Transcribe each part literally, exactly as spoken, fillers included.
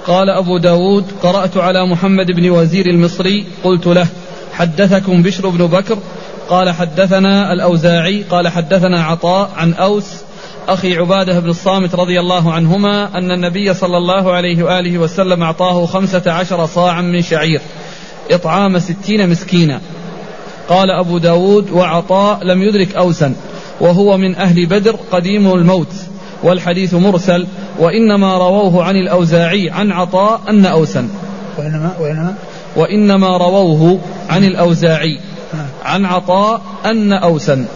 قال أبو داود قرأت على محمد بن وزير المصري قلت له حدثكم بشر بن بكر قال حدثنا الأوزاعي قال حدثنا عطاء عن أوس أخي عبادة بن الصامت رضي الله عنهما أن النبي صلى الله عليه وآله وسلم أعطاه خمسة عشر صاعا من شعير إطعام ستين مسكينا. قال أبو داود وعطاء لم يدرك أوسا وهو من أهل بدر قديم الموت، والحديث مرسل، وإنما رووه عن الأوزاعي عن عطاء أن أوسا وإنما, وإنما, وإنما رووه عن الأوزاعي عن عطاء أن أوسا.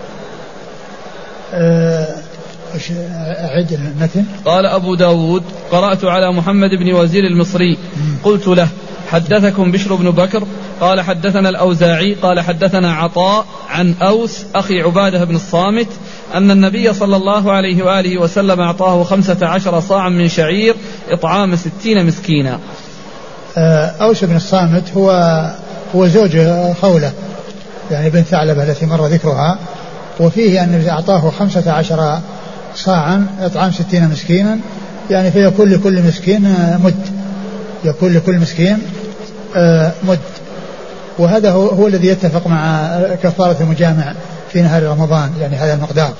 أعد المتن. قال أبو داود قرأت على محمد بن وزير المصري قلت له حدثكم بشر بن بكر قال حدثنا الأوزاعي قال حدثنا عطاء عن أوس أخي عبادة بن الصامت أن النبي صلى الله عليه وآله وسلم أعطاه خمسة عشر صاعا من شعير إطعام ستين مسكينا. أوس بن الصامت هو هو زوج خولة يعني بنت ثعلبة التي مر ذكرها، وفيه أن أعطاه خمسة عشر صاعا إطعام ستين مسكينا، يعني فيكون لكل مسكين مد، يكون لكل مسكين مد. وهذا هو, هو الذي يتفق مع كفارة المجامع في نهار رمضان، يعني هذا المقدار.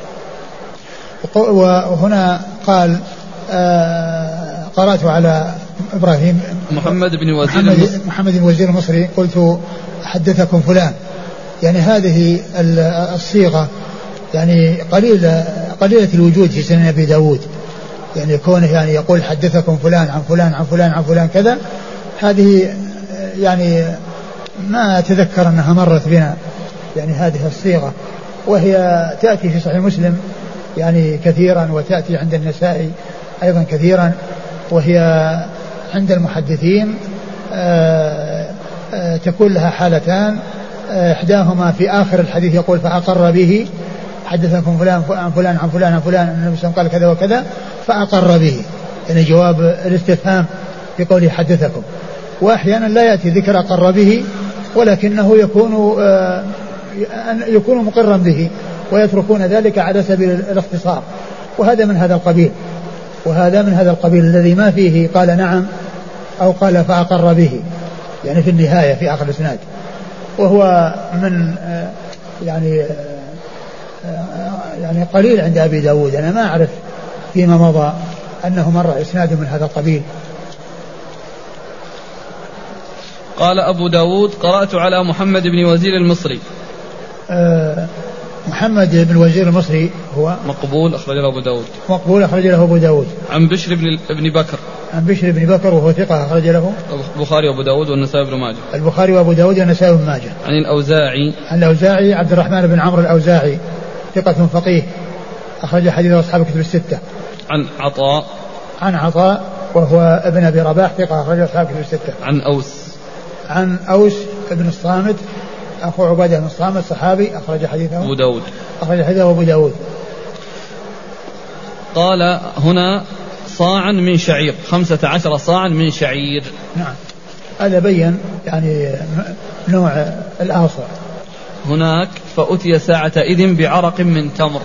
وهنا قال قرأت على إبراهيم محمد بن وزير محمد, المصري محمد بن وزير المصري قلت حدثكم فلان، يعني هذه الصيغة يعني قليلة قليلة الوجود في سنن أبي داود، يعني كونه يعني يقول حدثكم فلان عن فلان عن فلان عن فلان كذا، هذه يعني ما أتذكر أنها مرت بنا يعني هذه الصيغة، وهي تأتي في صحيح مسلم يعني كثيرا، وتأتي عند النسائي أيضا كثيرا، وهي عند المحدثين آآ آآ تكون لها حالتان، إحداهما في آخر الحديث يقول فأقر به حدثكم فلان عن فلان عن فلان عن فلان أن النبي صلى الله عليه وسلم قال كذا وكذا فأقر به، يعني جواب الاستفهام في قوله حدثكم. وأحيانا لا يأتي ذكر أقر به ولكنه يكون يكون مقرا به، ويتركون ذلك على سبيل الاختصار، وهذا من هذا القبيل، وهذا من هذا القبيل الذي ما فيه قال نعم أو قال فأقر به، يعني في النهاية في آخر الإسناد، وهو من يعني يعني قليل عند أبي داود. أنا ما أعرف فيما مضى أنه مر إسناد من هذا القبيل. قال أبو داود قرأت على محمد بن وزير المصري. أه محمد بن وزير المصري هو مقبول أخرج له أبو داود. مقبول أخرج له أبو داود. عن بشر بن ابن بكر. عن بشر بن بكر وهو ثقة أخرج له البخاري وأبو داود والنسائي بن ماجه. البخاري وأبو داود والنسائي بن ماجه. عن الأوزاعي. عن الأوزاعي عبد الرحمن بن عمرو الأوزاعي ثقة فقيه أخرج حديث أصحاب الكتب الستة. عن عطاء. عن عطاء وهو ابن أبي رباح ثقة أخرج أصحاب الكتب الستة. عن أوس. عن أوس بن الصامت أخو عبادة بن الصامت صحابي أخرج حديثه أبو داود. أخرج حديثه أبو داود. قال هنا صاعا من شعير، خمسة عشر صاعا من شعير. نعم هذا بين يعني نوع الآصر. هناك فأتي ساعة إذن بعرق من تمر،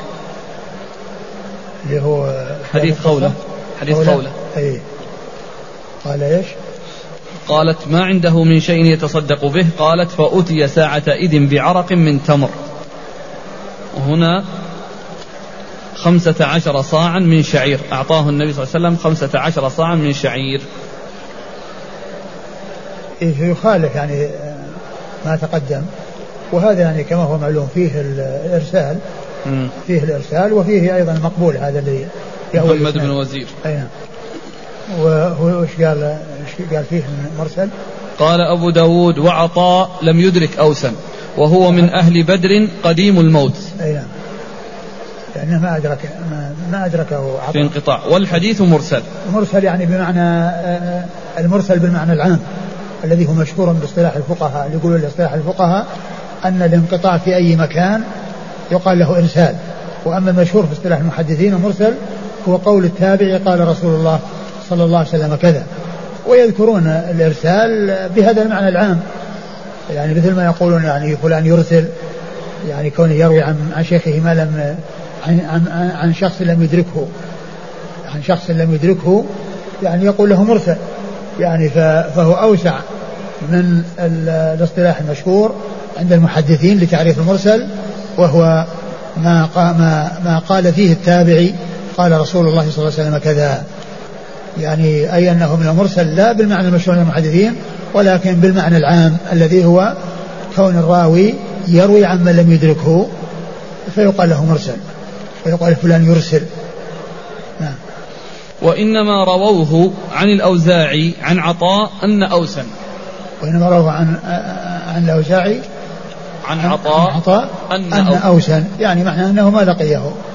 اللي هو حديث خولة. حديث خولة, خولة. أي. قال إيش؟ قالت ما عنده من شيء يتصدق به، قالت فأتي ساعة إذن بعرق من تمر. وهنا خمسة عشر صاعا من شعير، أعطاه النبي صلى الله عليه وسلم خمسة عشر صاعا من شعير. إيه يخالف يعني ما تقدم، وهذا يعني كما هو معلوم فيه الإرسال م. فيه الإرسال وفيه أيضا المقبول هذا اللي محمد بن وزير. أي. وهو ايش قال ايش قال فيه مرسل؟ قال أبو داود وعطاء لم يدرك أوسا وهو من أهل بدر قديم الموت. أي نعم، لأنه ما أدرك ما, ما أدركه عطاء في انقطاع. والحديث مرسل. مرسل يعني بمعنى المرسل بالمعنى العام الذي هو مشهور باصطلاح الفقهاء، اللي يقولون باصطلاح الفقهاء أن الانقطاع في أي مكان يقال له إرسال. وأما المشهور في اصطلاح المحدثين المرسل هو قول التابع قال رسول الله صلى الله عليه وسلم كذا، ويذكرون الإرسال بهذا المعنى العام، يعني مثل ما يقولون يعني فلان يرسل، يعني كونه يروي عن, عن شيخه ما لم عن, عن, عن شخص لم يدركه عن شخص لم يدركه يعني يقول له مرسل يعني فهو أوسع من الاصطلاح المشهور عند المحدثين لتعريف المرسل، وهو ما ما ما قال فيه التابعي قال رسول الله صلى الله عليه وسلم كذا، يعني أي أنه من المرسل لا بالمعنى المشهور عند المحدثين ولكن بالمعنى العام الذي هو كون الراوي يروي عن من لم يدركه فيقال له مرسل، ويقال فلان يرسل. نعم. وإنما رووه عن الأوزاعي عن عطاء أن أوسا. وإنما رووه عن عن الأوزاعي عن عطاء, عن عطاء أن, أن أوسا، يعني معنى أنه ما لقيه